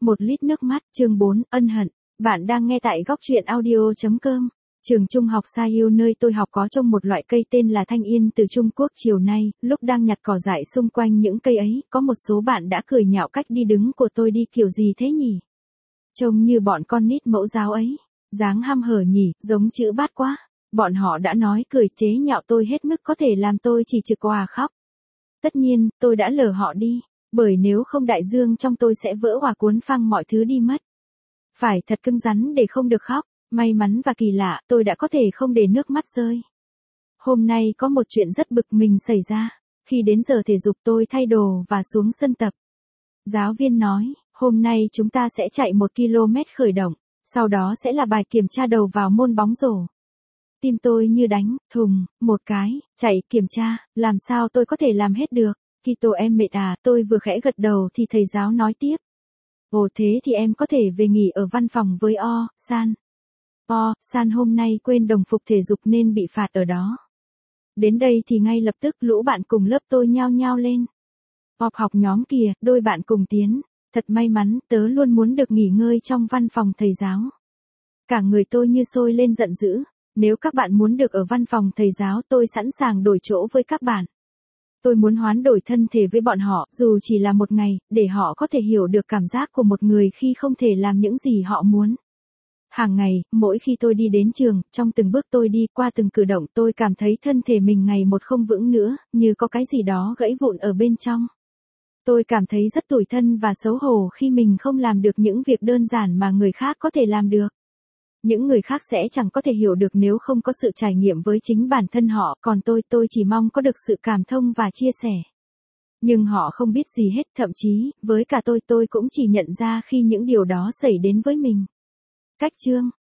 1 lít nước mắt, chương 4, ân hận. Bạn đang nghe tại góc truyện audio.com. Trường trung học Sa Yêu nơi tôi học có trồng một loại cây tên là thanh yên từ Trung Quốc. Chiều nay, lúc đang nhặt cỏ dại xung quanh những cây ấy, có một số bạn đã cười nhạo cách đi đứng của tôi đi kiểu gì thế nhỉ? Trông như bọn con nít mẫu giáo ấy, dáng hăm hở nhỉ, giống chữ bát quá. Bọn họ đã nói cười chế nhạo tôi hết mức có thể làm tôi chỉ trực òa khóc. Tất nhiên, tôi đã lờ họ đi, bởi nếu không đại dương trong tôi sẽ vỡ hòa cuốn phăng mọi thứ đi mất. Phải thật cứng rắn để không được khóc, may mắn và kỳ lạ, tôi đã có thể không để nước mắt rơi. Hôm nay có một chuyện rất bực mình xảy ra, khi đến giờ thể dục tôi thay đồ và xuống sân tập. Giáo viên nói, hôm nay chúng ta sẽ chạy 1 km khởi động, sau đó sẽ là bài kiểm tra đầu vào môn bóng rổ. Tim tôi như đánh, thùng, một cái, chạy kiểm tra, làm sao tôi có thể làm hết được? Kito em mệt à, tôi vừa khẽ gật đầu thì thầy giáo nói tiếp. Ồ thế thì em có thể về nghỉ ở văn phòng với San. San hôm nay quên đồng phục thể dục nên bị phạt ở đó. Đến đây thì ngay lập tức lũ bạn cùng lớp tôi nhao nhao lên. Học nhóm kìa, đôi bạn cùng tiến. Thật may mắn, tớ luôn muốn được nghỉ ngơi trong văn phòng thầy giáo. Cả người tôi như sôi lên giận dữ. Nếu các bạn muốn được ở văn phòng thầy giáo tôi sẵn sàng đổi chỗ với các bạn. Tôi muốn hoán đổi thân thể với bọn họ, dù chỉ là một ngày, để họ có thể hiểu được cảm giác của một người khi không thể làm những gì họ muốn. Hàng ngày, mỗi khi tôi đi đến trường, trong từng bước tôi đi qua từng cử động tôi cảm thấy thân thể mình ngày một không vững nữa, như có cái gì đó gãy vụn ở bên trong. Tôi cảm thấy rất tủi thân và xấu hổ khi mình không làm được những việc đơn giản mà người khác có thể làm được. Những người khác sẽ chẳng có thể hiểu được nếu không có sự trải nghiệm với chính bản thân họ, còn tôi chỉ mong có được sự cảm thông và chia sẻ. Nhưng họ không biết gì hết, thậm chí, với cả tôi cũng chỉ nhận ra khi những điều đó xảy đến với mình. Cách chương